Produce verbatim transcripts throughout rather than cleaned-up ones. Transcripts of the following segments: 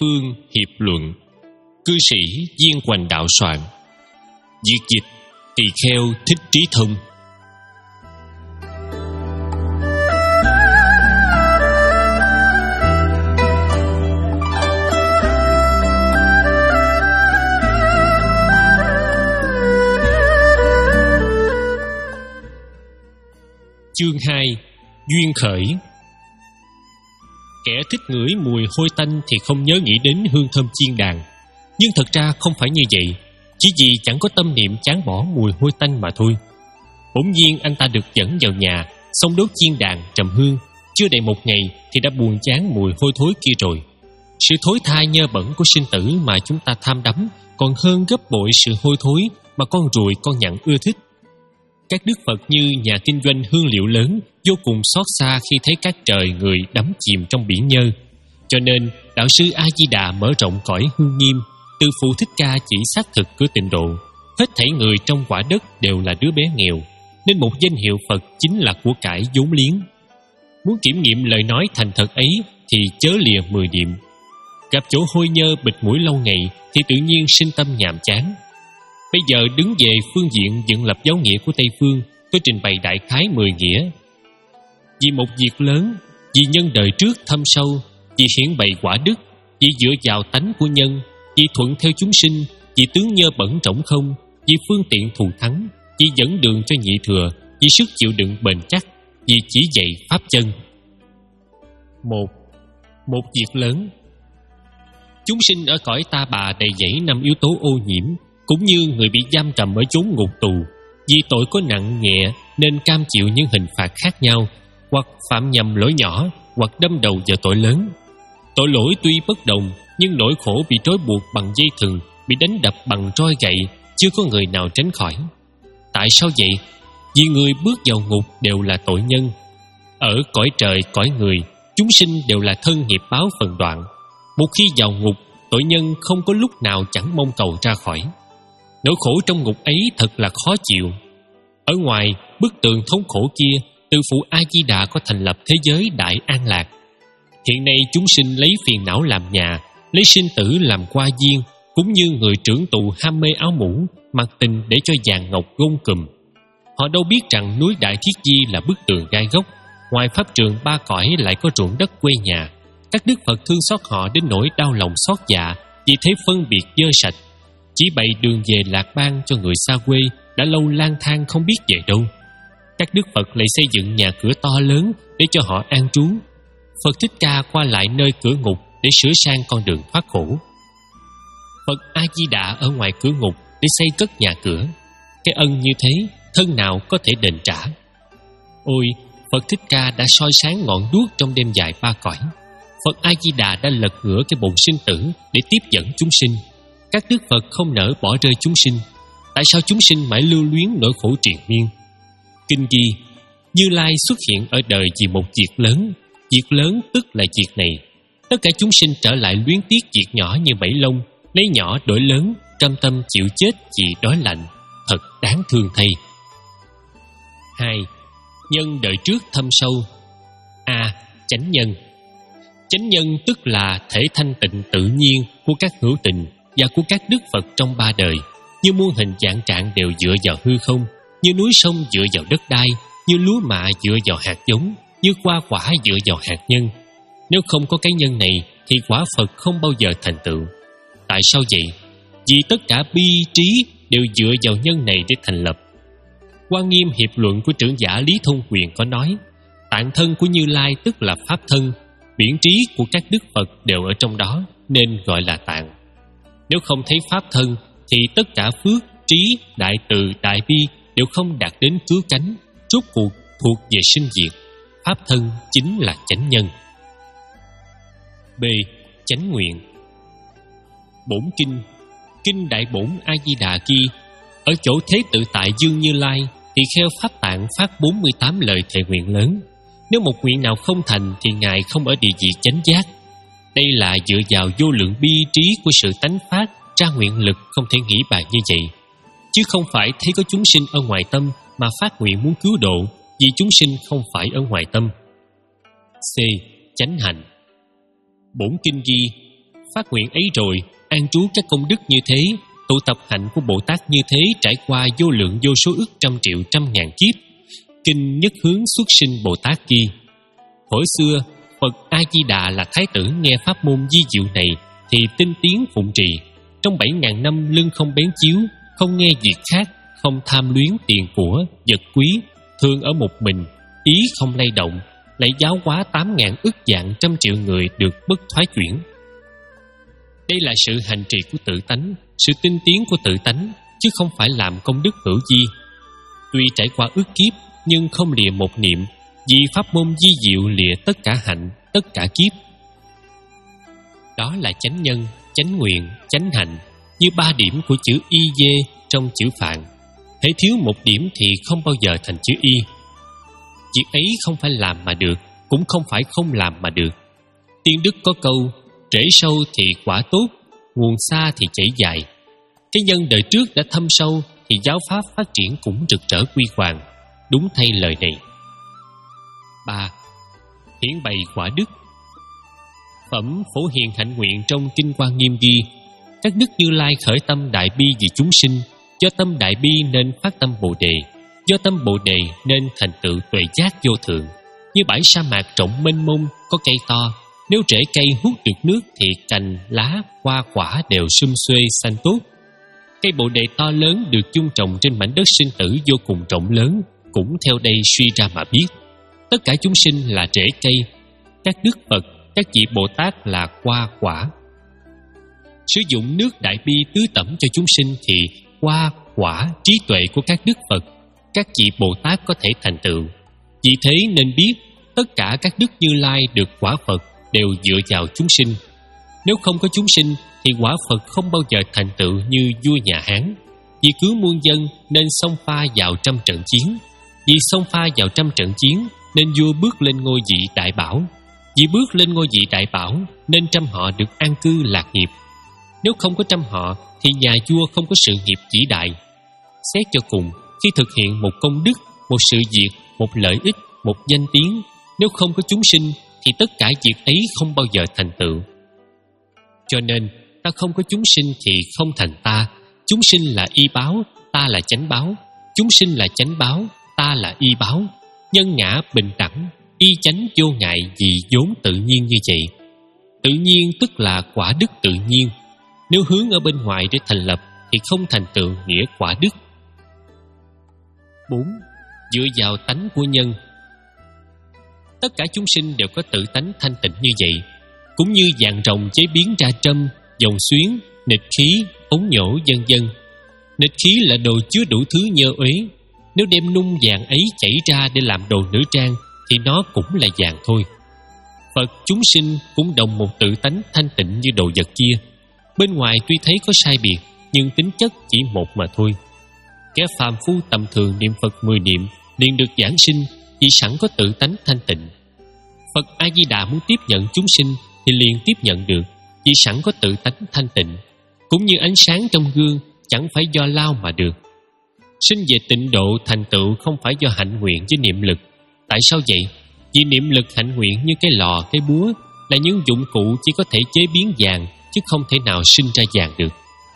Phương Hiệp Luận. Cư sĩ Viên Hoành đạo soạn. Việt dịch Tỳ Kheo Thích Trí Thông. Chương hai. Duyên khởi. Kẻ thích ngửi mùi hôi tanh thì không nhớ nghĩ đến hương thơm chiên đàn. Nhưng thật ra không phải như vậy, chỉ vì chẳng có tâm niệm chán bỏ mùi hôi tanh mà thôi. Bỗng nhiên anh ta được dẫn vào nhà, xông đốt chiên đàn trầm hương. Chưa đầy một ngày thì đã buồn chán mùi hôi thối kia rồi. Sự thối tha nhơ bẩn của sinh tử mà chúng ta tham đắm còn hơn gấp bội sự hôi thối mà con ruồi con nhặn ưa thích. Các đức Phật như nhà kinh doanh hương liệu lớn vô cùng xót xa khi thấy các trời người đắm chìm trong biển nhơ. Cho nên đạo sư A Di Đà mở rộng cõi hương nghiêm, từ Phụ Thích Ca chỉ xác thực cửa tịnh độ. Hết thảy người trong quả đất đều là đứa bé nghèo, nên một danh hiệu Phật chính là của cải vốn liếng. Muốn kiểm nghiệm lời nói thành thật ấy thì chớ lìa mười niệm. Gặp chỗ hôi nhơ bịt mũi lâu ngày thì tự nhiên sinh tâm nhàm chán. Bây giờ đứng về phương diện dựng lập giáo nghĩa của Tây Phương, tôi trình bày đại khái mười nghĩa. Vì một việc lớn, vì nhân đời trước thâm sâu, vì hiển bày quả đức, vì dựa vào tánh của nhân, vì thuận theo chúng sinh, vì tướng nhơ bẩn rỗng không, vì phương tiện thù thắng, vì dẫn đường cho nhị thừa, vì sức chịu đựng bền chắc, vì chỉ dạy pháp chân. Một. Một việc lớn. Chúng sinh ở cõi ta bà đầy dẫy năm yếu tố ô nhiễm, cũng như người bị giam cầm ở chốn ngục tù. Vì tội có nặng nhẹ nên cam chịu những hình phạt khác nhau, hoặc phạm nhầm lỗi nhỏ, hoặc đâm đầu vào tội lớn. Tội lỗi tuy bất đồng, nhưng nỗi khổ bị trói buộc bằng dây thừng, bị đánh đập bằng roi gậy, chưa có người nào tránh khỏi. Tại sao vậy? Vì người bước vào ngục đều là tội nhân. Ở cõi trời cõi người, chúng sinh đều là thân nghiệp báo phần đoạn. Một khi vào ngục, tội nhân không có lúc nào chẳng mong cầu ra khỏi. Nỗi khổ trong ngục ấy thật là khó chịu. Ở ngoài bức tường thống khổ kia, từ Phụ A Di Đà có thành lập thế giới đại an lạc. Hiện nay chúng sinh lấy phiền não làm nhà, lấy sinh tử làm qua viên, cũng như người trưởng tù ham mê áo mũ, mặc tình để cho vàng ngọc gông cùm. Họ đâu biết rằng núi Đại Thiết Di là bức tường gai góc, ngoài pháp trường ba cõi lại có ruộng đất quê nhà. Các đức Phật thương xót họ đến nỗi đau lòng xót dạ, vì thấy phân biệt dơ sạch. Chỉ bày đường về lạc bang cho người xa quê đã lâu lang thang không biết về đâu. Các đức Phật lại xây dựng nhà cửa to lớn để cho họ an trú. Phật Thích Ca qua lại nơi cửa ngục để sửa sang con đường thoát khổ. Phật A Di Đà ở ngoài cửa ngục để xây cất nhà cửa. Cái ân như thế, thân nào có thể đền trả? Ôi, Phật Thích Ca đã soi sáng ngọn đuốc trong đêm dài ba cõi. Phật A Di Đà đã lật ngửa cái bồn sinh tử để tiếp dẫn chúng sinh. Các đức Phật không nỡ bỏ rơi chúng sinh. Tại sao chúng sinh mãi lưu luyến nỗi khổ triền miên? Kinh ghi, Như Lai xuất hiện ở đời vì một việc lớn. Việc lớn tức là việc này. Tất cả chúng sinh trở lại luyến tiếc việc nhỏ như bẫy lông, lấy nhỏ đổi lớn, cam tâm chịu chết vì đói lạnh. Thật đáng thương thay. Hai. Nhân đời trước thâm sâu. A. Chánh nhân. Chánh nhân tức là thể thanh tịnh tự nhiên của các hữu tình và của các đức Phật trong ba đời, như muôn hình dạng trạng đều dựa vào hư không, như núi sông dựa vào đất đai, như lúa mạ dựa vào hạt giống, như hoa quả dựa vào hạt nhân. Nếu không có cái nhân này thì quả Phật không bao giờ thành tựu. Tại sao vậy? Vì tất cả bi trí đều dựa vào nhân này để thành lập. Quan Nghiêm Hiệp Luận của trưởng giả Lý Thông Quyền có nói, tạng thân của Như Lai tức là pháp thân, biển trí của các đức Phật đều ở trong đó nên gọi là tạng. Nếu không thấy pháp thân thì tất cả phước, trí, đại từ, đại bi đều không đạt đến cứu cánh, rốt cuộc thuộc về sinh diệt. Pháp thân chính là chánh nhân. B. Chánh nguyện. Bổn kinh, Kinh Đại Bổn A Di Đà ghi, ở chỗ Thế Tự Tại Dương Như Lai thì kheo Pháp Tạng phát bốn mươi tám lời thệ nguyện lớn. Nếu một nguyện nào không thành thì Ngài không ở địa vị chánh giác. Đây là dựa vào vô lượng bi trí của sự tánh phát ra nguyện lực không thể nghĩ bàn như vậy, chứ không phải thấy có chúng sinh ở ngoài tâm mà phát nguyện muốn cứu độ, vì chúng sinh không phải ở ngoài tâm. C. Chánh hành. Bổn kinh ghi, Phát nguyện ấy rồi, an trú các công đức như thế, tụ tập hạnh của Bồ Tát như thế trải qua vô lượng vô số ức trăm triệu trăm ngàn kiếp. Kinh Nhất Hướng Xuất Sinh Bồ Tát ghi: Thuở xưa, Phật A-di-đà là thái tử nghe pháp môn di diệu này thì tinh tiến phụng trì. Trong bảy ngàn năm lưng không bén chiếu, không nghe việc khác, không tham luyến tiền của, vật quý, thường ở một mình, ý không lay động, lại giáo hóa tám ngàn ức vạn trăm triệu người được bất thoái chuyển. Đây là sự hành trì của tự tánh, sự tinh tiến của tự tánh, chứ không phải làm công đức hữu di. Tuy trải qua ức kiếp, nhưng không lìa một niệm, vì pháp môn di diệu lìa tất cả hạnh, tất cả kiếp. Đó là chánh nhân, chánh nguyện, chánh hạnh, như ba điểm của chữ y dê trong chữ Phạn. Hễ thiếu một điểm thì không bao giờ thành chữ y. Việc ấy không phải làm mà được, cũng không phải không làm mà được. Tiên đức có câu: rễ sâu thì quả tốt, nguồn xa thì chảy dài. Cái nhân đời trước đã thâm sâu thì giáo pháp phát triển cũng rực rỡ quy hoàng. Đúng thay lời này. Ba. Hiển bày quả đức. Phẩm Phổ Hiền Hạnh Nguyện trong Kinh Quan Nghiêm ghi: các đức Như Lai khởi tâm đại bi vì chúng sinh, do tâm đại bi nên phát tâm Bồ đề, do tâm Bồ đề nên thành tựu tuệ giác vô thượng. Như bãi sa mạc rộng mênh mông có cây to, nếu rễ cây hút được nước thì cành, lá, hoa quả đều sum xuê xanh tốt. Cây Bồ đề to lớn được chung trồng trên mảnh đất sinh tử vô cùng rộng lớn, cũng theo đây suy ra mà biết, tất cả chúng sinh là rễ cây, các đức Phật, các vị Bồ Tát là hoa quả. Sử dụng nước đại bi tưới tẩm cho chúng sinh thì hoa quả trí tuệ của các đức Phật, các vị Bồ Tát có thể thành tựu. Vì thế nên biết tất cả các đức Như Lai được quả Phật đều dựa vào chúng sinh. Nếu không có chúng sinh thì quả Phật không bao giờ thành tựu như vua nhà Hán. Vì cứu muôn dân nên xông pha vào trăm trận chiến. Vì xông pha vào trăm trận chiến nên vua bước lên ngôi vị đại bảo. Vì bước lên ngôi vị đại bảo nên trăm họ được an cư lạc nghiệp. Nếu không có trăm họ thì nhà vua không có sự nghiệp vĩ đại. Xét cho cùng, khi thực hiện một công đức, một sự việc, một lợi ích, một danh tiếng, nếu không có chúng sinh thì tất cả việc ấy không bao giờ thành tựu. Cho nên, ta không có chúng sinh thì không thành ta. Chúng sinh là y báo, ta là chánh báo. Chúng sinh là chánh báo, ta là y báo. Nhân ngã bình đẳng, y chánh vô ngại vì vốn tự nhiên như vậy. Tự nhiên tức là quả đức tự nhiên. Nếu hướng ở bên ngoài để thành lập thì không thành tựu nghĩa quả đức. Bốn. Dựa vào tánh của nhân. Tất cả chúng sinh đều có tự tánh thanh tịnh như vậy. Cũng như vàng rồng chế biến ra trâm, dòng xuyến, nịch khí, ống nhổ vân vân. Nịch khí là đồ chứa đủ thứ nhơ uế. Nếu đem nung vàng ấy chảy ra để làm đồ nữ trang thì nó cũng là vàng thôi. Phật chúng sinh cũng đồng một tự tánh thanh tịnh như đồ vật kia. Bên ngoài tuy thấy có sai biệt, nhưng tính chất chỉ một mà thôi. Kẻ phàm phu tầm thường niệm Phật mười niệm liền được giảng sinh, vì sẵn có tự tánh thanh tịnh. Phật A-di-đà muốn tiếp nhận chúng sinh thì liền tiếp nhận được, vì sẵn có tự tánh thanh tịnh. Cũng như ánh sáng trong gương chẳng phải do lao mà được. Sinh về tịnh độ thành tựu không phải do hạnh nguyện với niệm lực. Tại sao vậy? Vì niệm lực hạnh nguyện như cái lò, cái búa là những dụng cụ chỉ có thể chế biến vàng, chứ không thể nào sinh ra vàng được.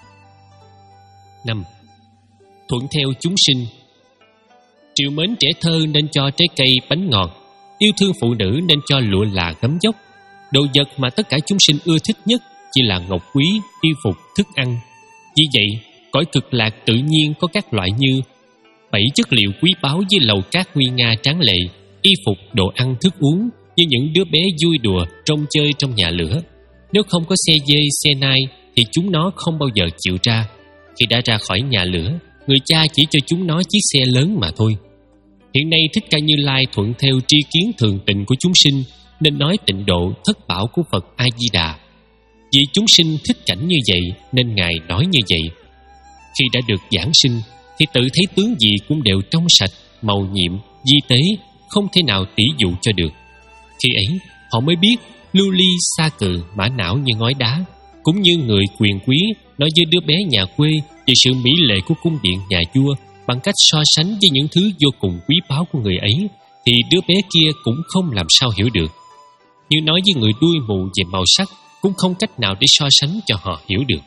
Năm. Thuận theo chúng sinh. Trìu mến trẻ thơ nên cho trái cây bánh ngọt, yêu thương phụ nữ nên cho lụa là gấm dốc. Đồ vật mà tất cả chúng sinh ưa thích nhất chỉ là ngọc quý, y phục, thức ăn. Vì vậy, cõi cực lạc tự nhiên có các loại như bảy chất liệu quý báu với lầu cát nguy nga tráng lệ, y phục, đồ ăn, thức uống như những đứa bé vui đùa trông chơi trong nhà lửa. Nếu không có xe dê, xe nai thì chúng nó không bao giờ chịu ra. Khi đã ra khỏi nhà lửa, người cha chỉ cho chúng nó chiếc xe lớn mà thôi. Hiện nay Thích Ca Như Lai thuận theo tri kiến thường tình của chúng sinh nên nói tịnh độ thất bảo của Phật A-di-đà. Vì chúng sinh thích cảnh như vậy nên Ngài nói như vậy. Khi đã được giảng sinh thì tự thấy tướng gì cũng đều trong sạch, màu nhiệm, di tế, không thể nào tỉ dụ cho được. Khi ấy họ mới biết lưu ly sa cừ, mã não như ngói đá. Cũng như người quyền quý nói với đứa bé nhà quê về sự mỹ lệ của cung điện nhà vua bằng cách so sánh với những thứ vô cùng quý báu của người ấy, thì đứa bé kia cũng không làm sao hiểu được. Như nói với người đuôi mù về màu sắc, cũng không cách nào để so sánh cho họ hiểu được.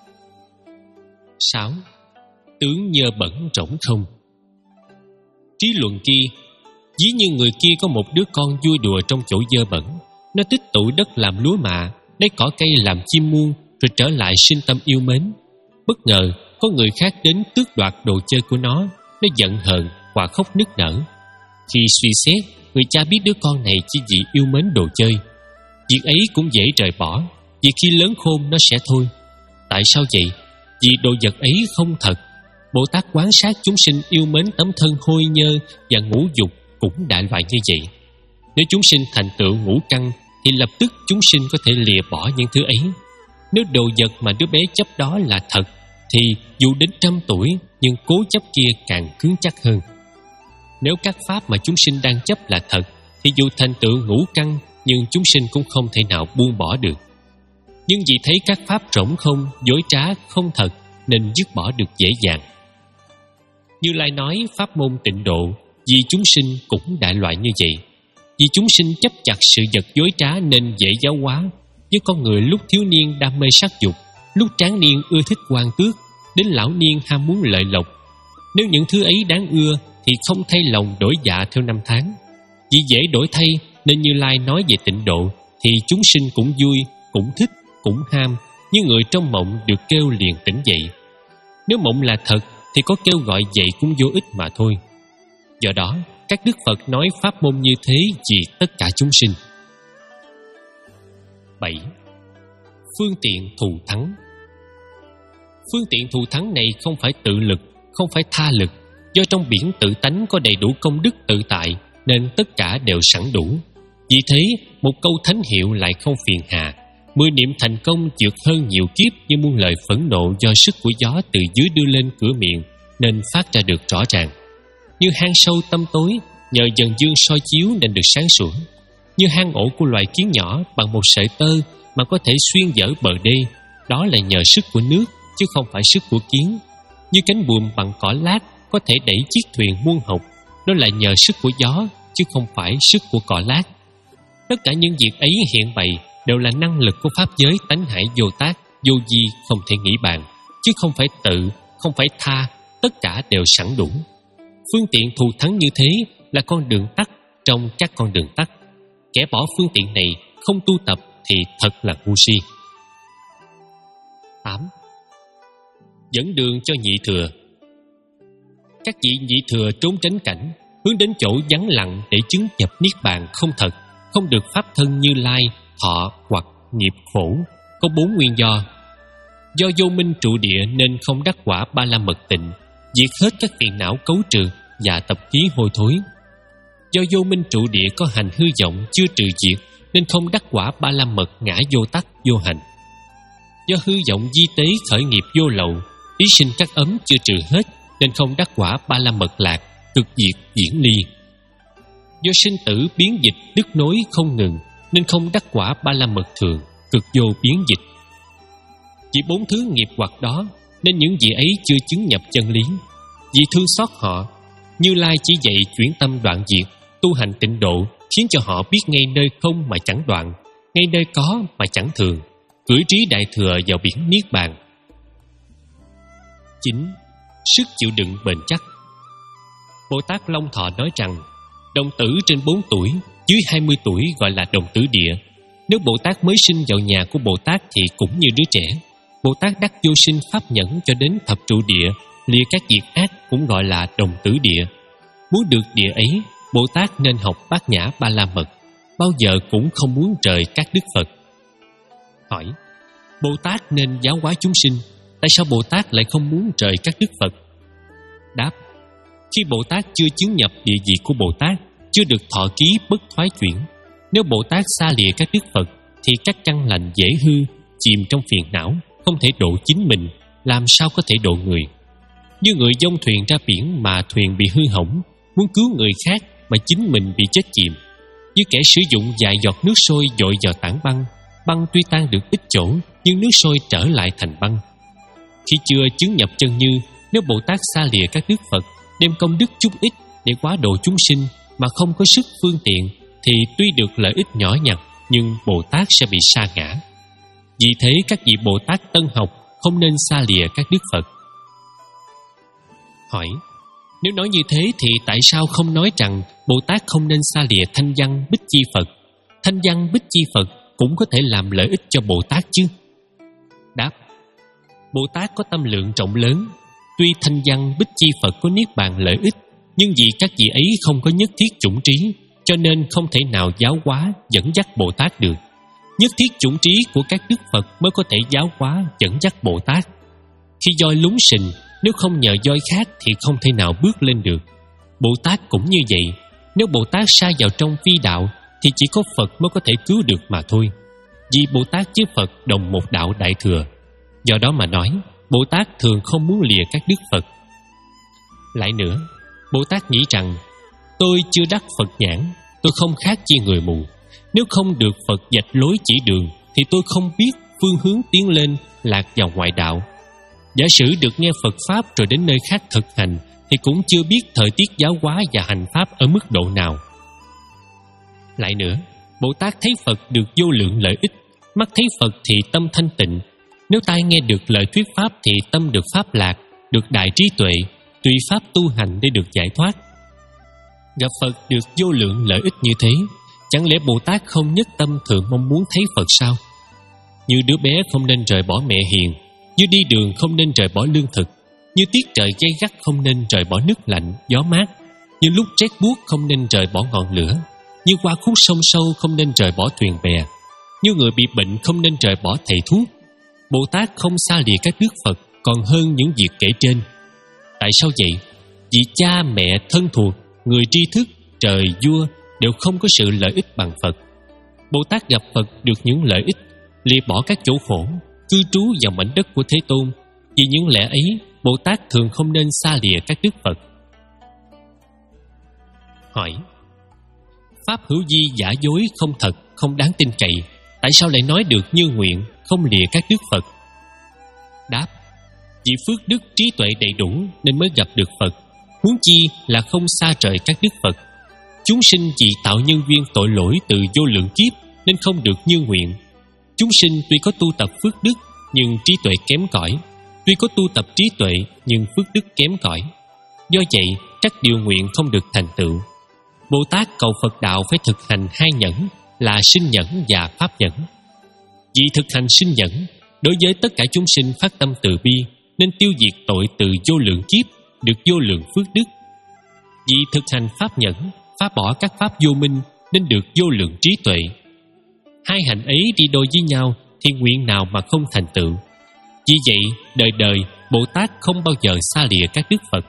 Sáu. Tướng nhơ bẩn rỗng không. Trí luận kia, ví như người kia có một đứa con vui đùa trong chỗ dơ bẩn. Nó tích tụ đất làm lúa mạ, lấy cỏ cây làm chim muông, rồi trở lại sinh tâm yêu mến. Bất ngờ có người khác đến tước đoạt đồ chơi của nó. Nó giận hờn và khóc nức nở. Khi suy xét, người cha biết đứa con này chỉ vì yêu mến đồ chơi. Việc ấy cũng dễ rời bỏ, vì khi lớn khôn nó sẽ thôi. Tại sao vậy? Vì đồ vật ấy không thật. Bồ Tát quan sát chúng sinh yêu mến tấm thân hôi nhơ và ngũ dục cũng đại loại như vậy. Nếu chúng sinh thành tựu ngũ căn, thì lập tức chúng sinh có thể lìa bỏ những thứ ấy. Nếu đồ vật mà đứa bé chấp đó là thật, thì dù đến trăm tuổi, nhưng cố chấp kia càng cứng chắc hơn. Nếu các pháp mà chúng sinh đang chấp là thật, thì dù thành tựu ngũ căn, nhưng chúng sinh cũng không thể nào buông bỏ được. Nhưng vì thấy các pháp rỗng không, dối trá, không thật, nên dứt bỏ được dễ dàng. Như Lai nói pháp môn tịnh độ, vì chúng sinh cũng đại loại như vậy. Vì chúng sinh chấp chặt sự vật dối trá nên dễ giáo hóa. Như con người lúc thiếu niên đam mê sắc dục, lúc tráng niên ưa thích quan tước, đến lão niên ham muốn lợi lộc. Nếu những thứ ấy đáng ưa, thì không thay lòng đổi dạ theo năm tháng. Vì dễ đổi thay, nên Như Lai nói về tịnh độ, thì chúng sinh cũng vui, cũng thích, cũng ham, như người trong mộng được kêu liền tỉnh dậy. Nếu mộng là thật, thì có kêu gọi dậy cũng vô ích mà thôi. Do đó, các Đức Phật nói pháp môn như thế vì tất cả chúng sinh. Bảy. Phương tiện thù thắng. Phương tiện thù thắng này không phải tự lực, không phải tha lực. Do trong biển tự tánh có đầy đủ công đức tự tại, nên tất cả đều sẵn đủ. Vì thế, một câu thánh hiệu lại không phiền hà. Mười niệm thành công vượt hơn nhiều kiếp, như muôn lời phẫn nộ do sức của gió từ dưới đưa lên cửa miệng, nên phát ra được rõ ràng. Như hang sâu tăm tối, nhờ dần dương soi chiếu nên được sáng sủa. Như hang ổ của loài kiến nhỏ bằng một sợi tơ mà có thể xuyên dở bờ đê, đó là nhờ sức của nước chứ không phải sức của kiến. Như cánh buồm bằng cỏ lát có thể đẩy chiếc thuyền muôn hộc, đó là nhờ sức của gió chứ không phải sức của cỏ lát. Tất cả những việc ấy hiện bày đều là năng lực của pháp giới tánh hải vô tác, vô di không thể nghĩ bàn, chứ không phải tự, không phải tha, tất cả đều sẵn đủ. Phương tiện thù thắng như thế là con đường tắt trong các con đường tắt. Kẻ bỏ phương tiện này không tu tập thì thật là ngu si. Tám. Dẫn đường cho nhị thừa. Các vị nhị thừa trốn tránh cảnh, hướng đến chỗ vắng lặng để chứng nhập niết bàn không thật, không được pháp thân Như Lai, thọ hoặc nghiệp khổ, có bốn nguyên do. Do vô minh trụ địa nên không đắc quả ba la mật tịnh, diệt hết các phiền não cấu trừ và tập khí hôi thối. Do vô minh trụ địa có hành hư vọng chưa trừ diệt nên không đắc quả ba la mật ngã vô tắc vô hành. Do hư vọng di tế khởi nghiệp vô lậu, ý sinh các ấm chưa trừ hết nên không đắc quả ba la mật lạc, cực diệt diễn ly. Do sinh tử biến dịch đứt nối không ngừng nên không đắc quả ba la mật thường, cực vô biến dịch. Vì bốn thứ nghiệp hoặc đó nên những vị ấy chưa chứng nhập chân lý. Vì thương xót họ, Như Lai chỉ dạy chuyển tâm đoạn diệt, tu hành tịnh độ, khiến cho họ biết ngay nơi không mà chẳng đoạn, ngay nơi có mà chẳng thường, cưỡi trí đại thừa vào biển niết bàn. Chín. Sức chịu đựng bền chắc. Bồ Tát Long Thọ nói rằng đồng tử trên bốn tuổi, dưới hai mươi tuổi gọi là đồng tử địa. Nếu Bồ Tát mới sinh vào nhà của Bồ Tát thì cũng như đứa trẻ. Bồ Tát đắc vô sinh pháp nhẫn cho đến thập trụ địa, lìa các việc ác cũng gọi là đồng tử địa. Muốn được địa ấy, Bồ Tát nên học Bát Nhã Ba La Mật, bao giờ cũng không muốn rời các Đức Phật. Hỏi: Bồ Tát nên giáo hóa chúng sinh, tại sao Bồ Tát lại không muốn rời các Đức Phật? Đáp: khi Bồ Tát chưa chứng nhập địa vị của Bồ Tát, chưa được thọ ký bất thoái chuyển. Nếu Bồ Tát xa lìa các Đức Phật thì các căn lành dễ hư, chìm trong phiền não, không thể độ chính mình, làm sao có thể độ người. Như người dông thuyền ra biển mà thuyền bị hư hỏng, muốn cứu người khác mà chính mình bị chết chìm. Như kẻ sử dụng vài giọt nước sôi dội vào tảng băng, băng tuy tan được ít chỗ nhưng nước sôi trở lại thành băng. Khi chưa chứng nhập chân như, nếu Bồ Tát xa lìa các Đức Phật, đem công đức chút ít để quá độ chúng sinh mà không có sức phương tiện, thì tuy được lợi ích nhỏ nhặt nhưng Bồ Tát sẽ bị sa ngã. Vì thế các vị Bồ Tát tân học không nên xa lìa các đức Phật. Hỏi: nếu nói như thế thì tại sao không nói rằng Bồ Tát không nên xa lìa thanh văn Bích Chi Phật? Thanh văn Bích Chi Phật cũng có thể làm lợi ích cho Bồ Tát chứ? Đáp: Bồ Tát có tâm lượng rộng lớn. Tuy thanh văn Bích Chi Phật có niết bàn lợi ích, nhưng vì các vị ấy không có nhất thiết chủng trí, cho nên không thể nào giáo hóa dẫn dắt Bồ Tát được. Nhất thiết chủng trí của các đức Phật mới có thể giáo hóa dẫn dắt Bồ Tát. Khi voi lún sình, nếu không nhờ voi khác thì không thể nào bước lên được. Bồ Tát cũng như vậy. Nếu Bồ Tát sa vào trong phi đạo thì chỉ có Phật mới có thể cứu được mà thôi. Vì Bồ Tát với Phật đồng một đạo đại thừa. Do đó mà nói, Bồ Tát thường không muốn lìa các đức Phật. Lại nữa, Bồ Tát nghĩ rằng: tôi chưa đắc Phật nhãn, tôi không khác chi người mù. Nếu không được Phật vạch lối chỉ đường thì tôi không biết phương hướng tiến lên, lạc vào ngoại đạo. Giả sử được nghe Phật Pháp rồi đến nơi khác thực hành thì cũng chưa biết thời tiết giáo hóa và hành Pháp ở mức độ nào. Lại nữa, Bồ Tát thấy Phật được vô lượng lợi ích, mắt thấy Phật thì tâm thanh tịnh. Nếu tai nghe được lời thuyết Pháp thì tâm được Pháp lạc, được đại trí tuệ, tùy Pháp tu hành để được giải thoát. Gặp Phật được vô lượng lợi ích như thế, chẳng lẽ Bồ Tát không nhất tâm thường mong muốn thấy Phật sao? Như đứa bé không nên rời bỏ mẹ hiền, như đi đường không nên rời bỏ lương thực, như tiết trời gay gắt không nên rời bỏ nước lạnh, gió mát, như lúc rét buốt không nên rời bỏ ngọn lửa, như qua khúc sông sâu không nên rời bỏ thuyền bè, như người bị bệnh không nên rời bỏ thầy thuốc. Bồ Tát không xa lìa các đức Phật còn hơn những việc kể trên. Tại sao vậy? Vì cha mẹ thân thuộc, người tri thức, trời vua đều không có sự lợi ích bằng Phật. Bồ Tát gặp Phật được những lợi ích, lìa bỏ các chỗ khổ, cư trú vào mảnh đất của Thế Tôn. Vì những lẽ ấy, Bồ Tát thường không nên xa lìa các đức Phật. Hỏi: Pháp hữu vi giả dối, không thật, không đáng tin cậy, tại sao lại nói được như nguyện, không lìa các đức Phật? Đáp: vì phước đức trí tuệ đầy đủ nên mới gặp được Phật, huống chi là không xa rời các đức Phật. Chúng sinh vì tạo nhân duyên tội lỗi từ vô lượng kiếp nên không được như nguyện. Chúng sinh tuy có tu tập phước đức nhưng trí tuệ kém cỏi, tuy có tu tập trí tuệ nhưng phước đức kém cỏi. Do vậy, các điều nguyện không được thành tựu. Bồ Tát cầu Phật đạo phải thực hành hai nhẫn là sinh nhẫn và pháp nhẫn. Vì thực hành sinh nhẫn, đối với tất cả chúng sinh phát tâm từ bi nên tiêu diệt tội từ vô lượng kiếp, được vô lượng phước đức. Vì thực hành pháp nhẫn, phá bỏ các pháp vô minh nên được vô lượng trí tuệ. Hai hạnh ấy đi đôi với nhau thì nguyện nào mà không thành tựu. Vì vậy, đời đời Bồ Tát không bao giờ xa lìa các đức Phật.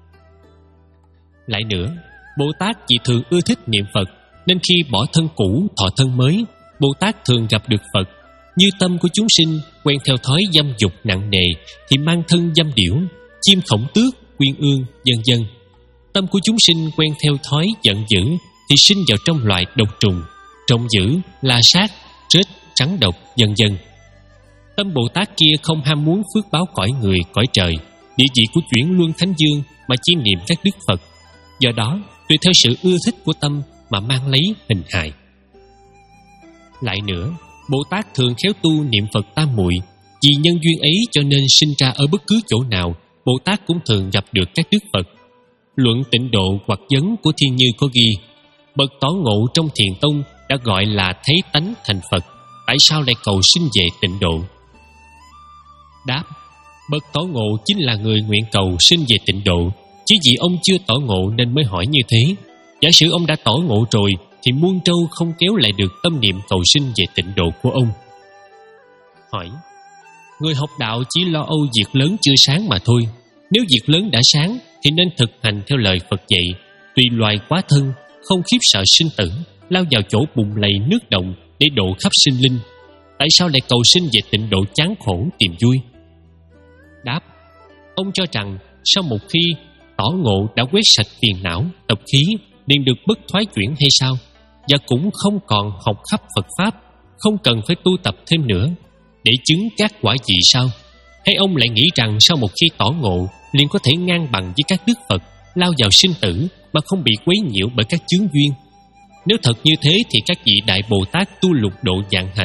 Lại nữa, Bồ Tát chỉ thường ưa thích niệm Phật nên khi bỏ thân cũ thọ thân mới, Bồ Tát thường gặp được Phật. Như tâm của chúng sinh quen theo thói dâm dục nặng nề thì mang thân dâm điểu, chim khổng tước, quyên ương, vân vân. Tâm của chúng sinh quen theo thói giận dữ thì sinh vào trong loại độc trùng, trộm dữ, la sát, rết, rắn độc, vân vân. Tâm Bồ Tát kia không ham muốn phước báo cõi người, cõi trời, địa vị của chuyển luân thánh dương mà chỉ niệm các đức Phật. Do đó, tùy theo sự ưa thích của tâm mà mang lấy hình hài. Lại nữa, Bồ Tát thường khéo tu niệm Phật tam muội. Vì nhân duyên ấy cho nên sinh ra ở bất cứ chỗ nào, Bồ Tát cũng thường gặp được các đức Phật. Luận Tịnh Độ hoặc Vấn của Thiên Như có ghi: bậc tỏ ngộ trong Thiền Tông đã gọi là thấy tánh thành Phật, tại sao lại cầu sinh về Tịnh Độ? Đáp: bậc tỏ ngộ chính là người nguyện cầu sinh về Tịnh Độ, chỉ vì ông chưa tỏ ngộ nên mới hỏi như thế. Giả sử ông đã tỏ ngộ rồi thì muôn trâu không kéo lại được tâm niệm cầu sinh về Tịnh Độ của ông. Hỏi: người học đạo chỉ lo âu việc lớn chưa sáng mà thôi. Nếu việc lớn đã sáng thì nên thực hành theo lời Phật dạy, tùy loài quá thân, không khiếp sợ sinh tử, lao vào chỗ bùn lầy nước động để độ khắp sinh linh. Tại sao lại cầu sinh về Tịnh Độ chán khổ tìm vui? Đáp: ông cho rằng sau một khi tỏ ngộ đã quét sạch phiền não, tập khí, liền được bất thoái chuyển hay sao? Và cũng không còn học khắp Phật Pháp, không cần phải tu tập thêm nữa để chứng các quả vị sao? Hay ông lại nghĩ rằng sau một khi tỏ ngộ liền có thể ngang bằng với các đức Phật, lao vào sinh tử mà không bị quấy nhiễu bởi các chướng duyên? Nếu thật như thế thì các vị Đại Bồ Tát tu lục độ vạn hạnh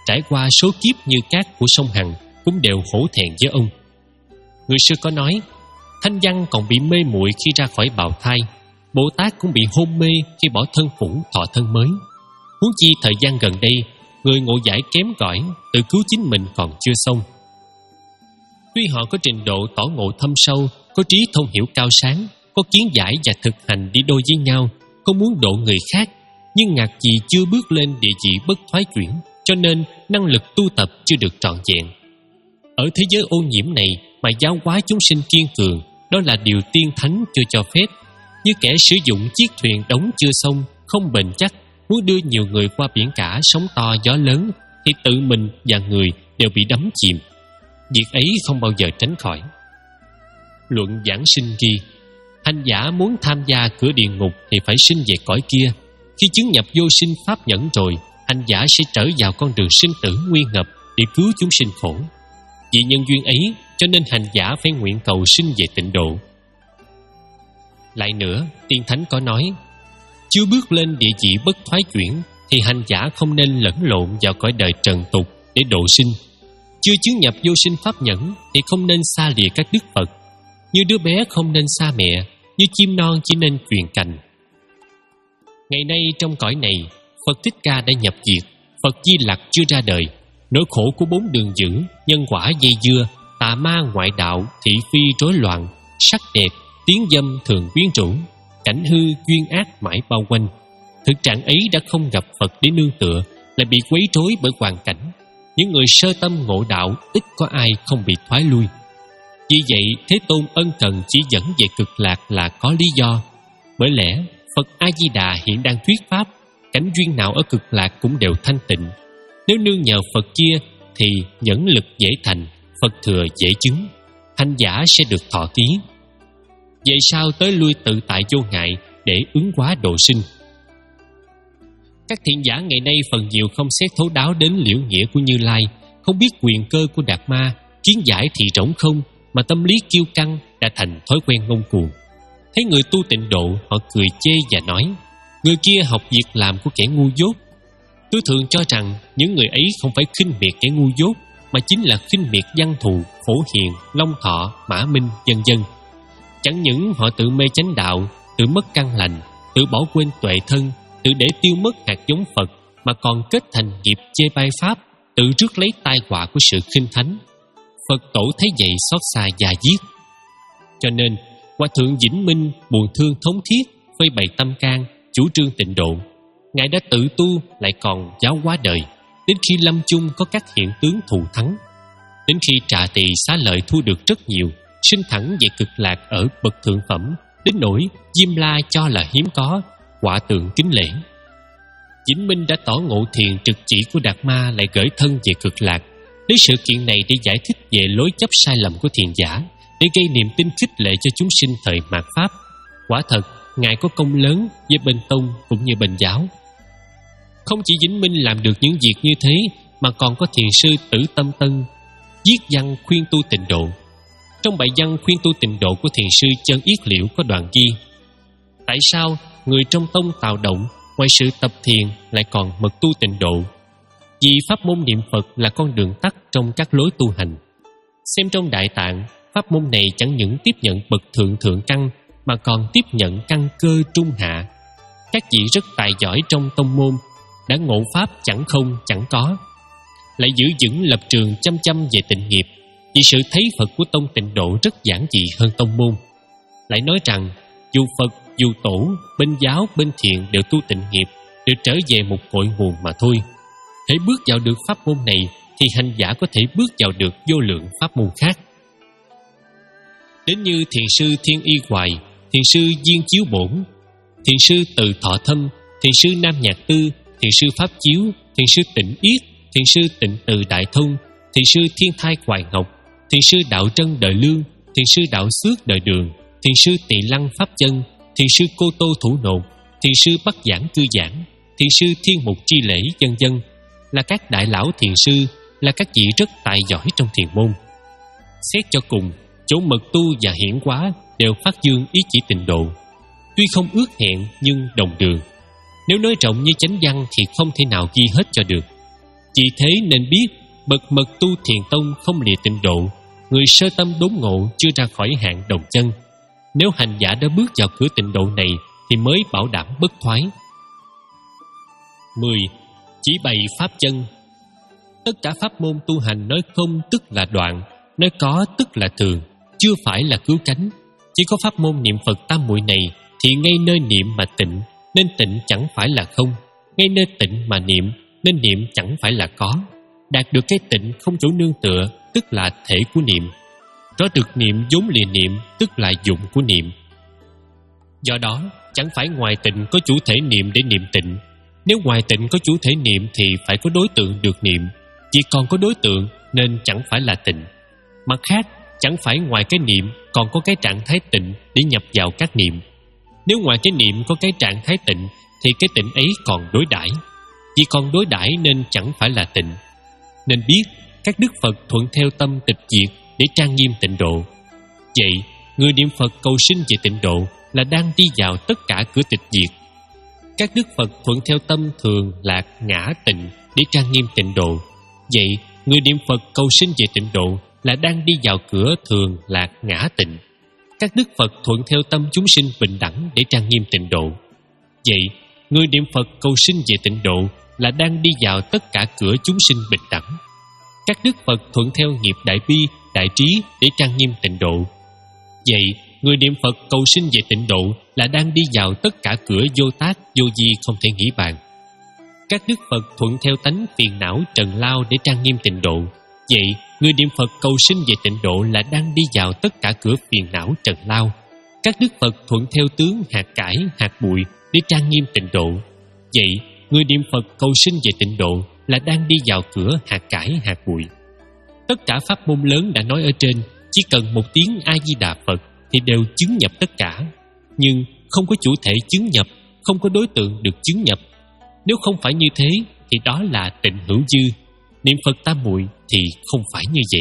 trải qua số kiếp như cát của sông Hằng cũng đều hổ thẹn với ông. Người xưa có nói, Thanh Văn còn bị mê muội khi ra khỏi bào thai, Bồ Tát cũng bị hôn mê khi bỏ thân cũ thọ thân mới. Huống chi thời gian gần đây, người ngộ giải kém cỏi, tự cứu chính mình còn chưa xong. Tuy họ có trình độ tỏ ngộ thâm sâu, có trí thông hiểu cao sáng, có kiến giải và thực hành đi đôi với nhau, có muốn độ người khác, nhưng ngạc gì chưa bước lên địa vị bất thoái chuyển, cho nên năng lực tu tập chưa được trọn vẹn. Ở thế giới ô nhiễm này mà giáo hóa chúng sinh kiên cường, đó là điều tiên thánh chưa cho phép. Như kẻ sử dụng chiếc thuyền đóng chưa xong, không bền chắc, muốn đưa nhiều người qua biển cả sóng to gió lớn, thì tự mình và người đều bị đắm chìm. Việc ấy không bao giờ tránh khỏi. Luận giảng sinh ghi, hành giả muốn tham gia cửa địa ngục thì phải sinh về cõi kia. Khi chứng nhập vô sinh pháp nhẫn rồi, hành giả sẽ trở vào con đường sinh tử nguy ngập để cứu chúng sinh khổ. Vì nhân duyên ấy, cho nên hành giả phải nguyện cầu sinh về tịnh độ. Lại nữa, tiên thánh có nói, chưa bước lên địa vị bất thoái chuyển thì hành giả không nên lẫn lộn vào cõi đời trần tục để độ sinh. Chưa chứng nhập vô sinh pháp nhẫn thì không nên xa lìa các đức Phật. Như đứa bé không nên xa mẹ, như chim non chỉ nên truyền cành. Ngày nay trong cõi này, Phật Thích Ca đã nhập diệt, Phật Di Lặc chưa ra đời. Nỗi khổ của bốn đường dữ, nhân quả dây dưa, tà ma ngoại đạo, thị phi rối loạn, sắc đẹp, tiếng dâm thường quyến rũ, cảnh hư duyên ác mãi bao quanh. Thực trạng ấy đã không gặp Phật để nương tựa, lại bị quấy rối bởi hoàn cảnh. Những người sơ tâm ngộ đạo ít có ai không bị thoái lui. Vì vậy, Thế Tôn ân cần chỉ dẫn về cực lạc là có lý do. Bởi lẽ, Phật A-di-đà hiện đang thuyết pháp, cảnh duyên nào ở cực lạc cũng đều thanh tịnh. Nếu nương nhờ Phật kia thì nhẫn lực dễ thành, Phật thừa dễ chứng, hành giả sẽ được thọ ký. Vậy sao tới lui tự tại vô ngại để ứng hóa độ sinh? Các thiện giả ngày nay phần nhiều không xét thấu đáo đến liễu nghĩa của Như Lai, không biết quyền cơ của Đạt Ma, kiến giải thì rỗng không, mà tâm lý kiêu căng đã thành thói quen ngông cuồng. Thấy người tu tịnh độ, họ cười chê và nói, người kia học việc làm của kẻ ngu dốt. Tôi thường cho rằng những người ấy không phải khinh miệt kẻ ngu dốt, mà chính là khinh miệt văn thù, phổ hiền, long thọ, mã minh, vân vân. Chẳng những họ tự mê chánh đạo, tự mất căn lành, tự bỏ quên tuệ thân, tự để tiêu mất hạt giống Phật, mà còn kết thành nghiệp chê bai pháp, tự rước lấy tai họa của sự khinh thánh. Phật tổ thấy vậy xót xa già diết. Cho nên Hòa thượng Vĩnh Minh buồn thương thống thiết, phơi bày tâm can, chủ trương tịnh độ. Ngài đã tự tu lại còn giáo hóa đời, đến khi lâm chung có các hiện tướng thù thắng. Đến khi trà tỳ xá lợi thu được rất nhiều, sinh thẳng về cực lạc ở bậc thượng phẩm, đến nỗi Diêm La cho là hiếm có, quả tượng kính lễ. Vĩnh Minh đã tỏ ngộ thiền trực chỉ của Đạt Ma lại gửi thân về cực lạc, lấy sự kiện này để giải thích về lối chấp sai lầm của thiền giả, để gây niềm tin khích lệ cho chúng sinh thời mạt Pháp. Quả thật, Ngài có công lớn với bên tông cũng như bên giáo. Không chỉ Vĩnh Minh làm được những việc như thế, mà còn có thiền sư Tử Tâm Tân viết văn khuyên tu tịnh độ. Trong bài văn khuyên tu tịnh độ của thiền sư Chân Yết Liễu có đoạn ghi: tại sao người trong tông Tào Động ngoài sự tập thiền lại còn mật tu tịnh độ? Vì pháp môn niệm Phật là con đường tắt trong các lối tu hành. Xem trong Đại Tạng, pháp môn này chẳng những tiếp nhận bậc thượng thượng căn, mà còn tiếp nhận căn cơ trung hạ. Các vị rất tài giỏi trong tông môn đã ngộ pháp chẳng không chẳng có, lại giữ vững lập trường chăm chăm về tịnh nghiệp. Vì sự thấy Phật của tông tịnh độ rất giản dị hơn tông môn. Lại nói rằng dù Phật, dù tổ, bên giáo, bên thiện đều tu tịnh nghiệp, đều trở về một cội nguồn mà thôi. Hễ bước vào được pháp môn này thì hành giả có thể bước vào được vô lượng pháp môn khác. Đến như thiền sư Thiên Y Hoài, thiền sư Viên Chiếu Bổn, thiền sư Từ Thọ Thâm, thiền sư Nam Nhạc Tư, thiền sư Pháp Chiếu, thiền sư Tịnh Yết, thiền sư Tịnh Từ Đại Thông, thiền sư Thiên Thai Hoài Ngọc, thiền sư Đạo Trân Đời Lương, thiền sư Đạo Xước Đời Đường, thiền sư Tỳ Lăng Pháp Chân, thiền sư Cô Tô Thủ Nột, thiền sư Bắc Giảng Cư Giảng, thiền sư Thiên Mục Tri Lễ, vân vân, là các đại lão thiền sư, là các vị rất tài giỏi trong thiền môn. Xét cho cùng, chỗ mật tu và hiển hóa đều phát dương ý chỉ tịnh độ. Tuy không ước hẹn nhưng đồng đường. Nếu nói rộng như chánh văn thì không thể nào ghi hết cho được. Vì thế nên biết bậc mật tu thiền tông không lìa tịnh độ, người sơ tâm đốn ngộ chưa ra khỏi hạng đồng chân. Nếu hành giả đã bước vào cửa tịnh độ này thì mới bảo đảm bất thoái. Mười. Chỉ bày pháp chân. Tất cả pháp môn tu hành nói không tức là đoạn, nói có tức là thường, chưa phải là cứu cánh. Chỉ có pháp môn niệm Phật tam muội này thì ngay nơi niệm mà tịnh, nên tịnh chẳng phải là không. Ngay nơi tịnh mà niệm, nên niệm chẳng phải là có. Đạt được cái tịnh không chỗ nương tựa, tức là thể của niệm. Rõ được niệm vốn lìa niệm, tức là dụng của niệm. Do đó, chẳng phải ngoài tịnh có chủ thể niệm để niệm tịnh. Nếu ngoài tịnh có chủ thể niệm thì phải có đối tượng được niệm. Chỉ còn có đối tượng nên chẳng phải là tịnh. Mặt khác, chẳng phải ngoài cái niệm còn có cái trạng thái tịnh để nhập vào các niệm. Nếu ngoài cái niệm có cái trạng thái tịnh thì cái tịnh ấy còn đối đãi. Chỉ còn đối đãi nên chẳng phải là tịnh. Nên biết các đức Phật thuận theo tâm tịch diệt để trang nghiêm tịnh độ. Vậy, người niệm Phật cầu sinh về tịnh độ là đang đi vào tất cả cửa tịch diệt. Các đức Phật thuận theo tâm thường lạc ngã tịnh để trang nghiêm tịnh độ. Vậy, người niệm Phật cầu sinh về tịnh độ là đang đi vào cửa thường lạc ngã tịnh. Các đức Phật thuận theo tâm chúng sinh bình đẳng để trang nghiêm tịnh độ. Vậy, người niệm Phật cầu sinh về tịnh độ là đang đi vào tất cả cửa chúng sinh bình đẳng. Các đức Phật thuận theo nghiệp đại bi, đại trí để trang nghiêm tịnh độ. Vậy, người niệm Phật cầu sinh về tịnh độ là đang đi vào tất cả cửa vô tác, vô di không thể nghĩ bàn. Các đức Phật thuận theo tánh phiền não trần lao để trang nghiêm tịnh độ. Vậy, người niệm Phật cầu sinh về tịnh độ là đang đi vào tất cả cửa phiền não trần lao. Các đức Phật thuận theo tướng hạt cải, hạt bụi để trang nghiêm tịnh độ. Vậy, người niệm Phật cầu sinh về tịnh độ là đang đi vào cửa hạt cải, hạt bụi. Tất cả pháp môn lớn đã nói ở trên, chỉ cần một tiếng A Di Đà Phật thì đều chứng nhập tất cả. Nhưng không có chủ thể chứng nhập, không có đối tượng được chứng nhập. Nếu không phải như thế thì đó là tịnh hữu dư. Niệm Phật tam muội thì không phải như vậy.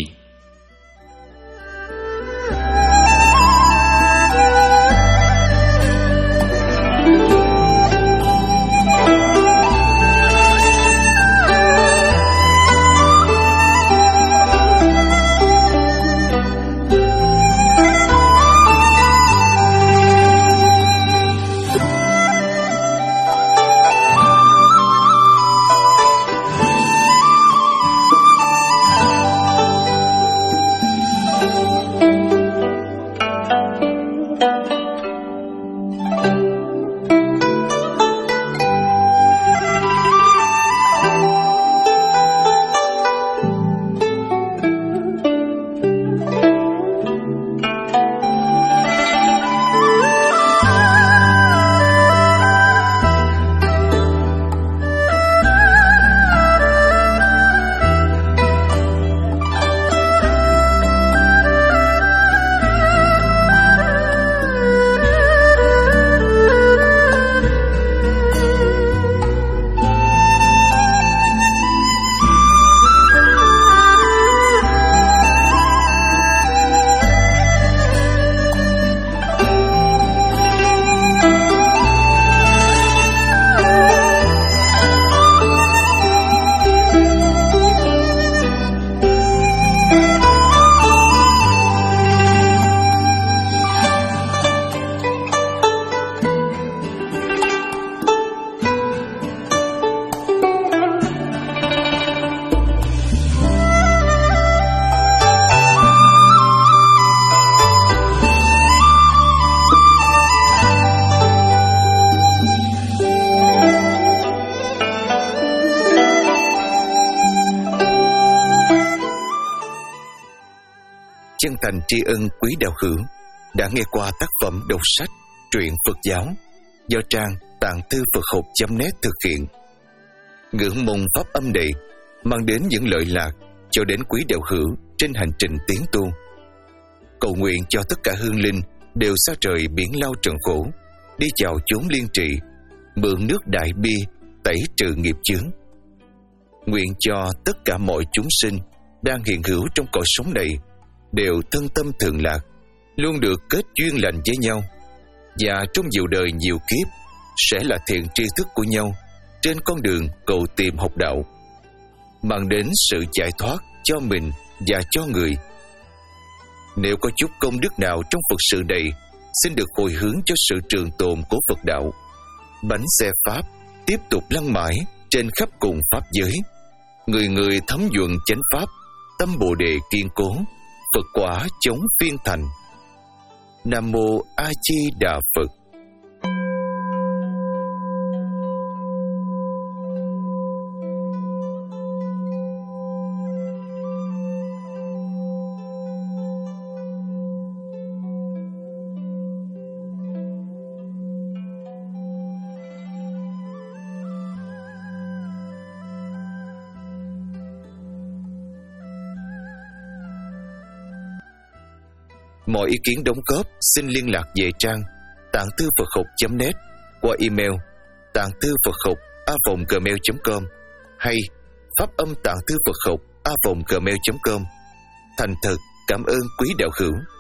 Chân thành tri ân quý đạo hữu đã nghe qua tác phẩm đọc sách truyện Phật giáo do trang tạng thư Phật học chấm net thực hiện. Ngưỡng mong pháp âm này mang đến những lợi lạc cho đến quý đạo hữu trên hành trình tiến tu. Cầu nguyện cho tất cả hương linh đều xa trời biển lao trần khổ, đi vào chốn liên trị, mượn nước đại bi tẩy trừ nghiệp chướng. Nguyện cho tất cả mọi chúng sinh đang hiện hữu trong cõi sống này đều thân tâm thường lạc, luôn được kết duyên lành với nhau, và trong nhiều đời nhiều kiếp sẽ là thiện tri thức của nhau trên con đường cầu tìm học đạo. mang đến sự giải thoát cho mình và cho người. Nếu có chút công đức nào trong Phật sự này, xin được hồi hướng cho sự trường tồn của Phật đạo. Bánh xe Pháp tiếp tục lăn mãi trên khắp cùng Pháp giới. Người người thấm nhuận chánh Pháp, tâm Bồ Đề kiên cố, Phật quả chống phiên thành. Nam Mô A Di Đà Phật. Mọi ý kiến đóng góp xin liên lạc về trang tạng thư Phật học chấm net qua email tạng thư Phật học a vòng gmail chấm com hay pháp âm tạng thư Phật học a vòng gmail chấm com. Thành thật cảm ơn quý đạo hữu.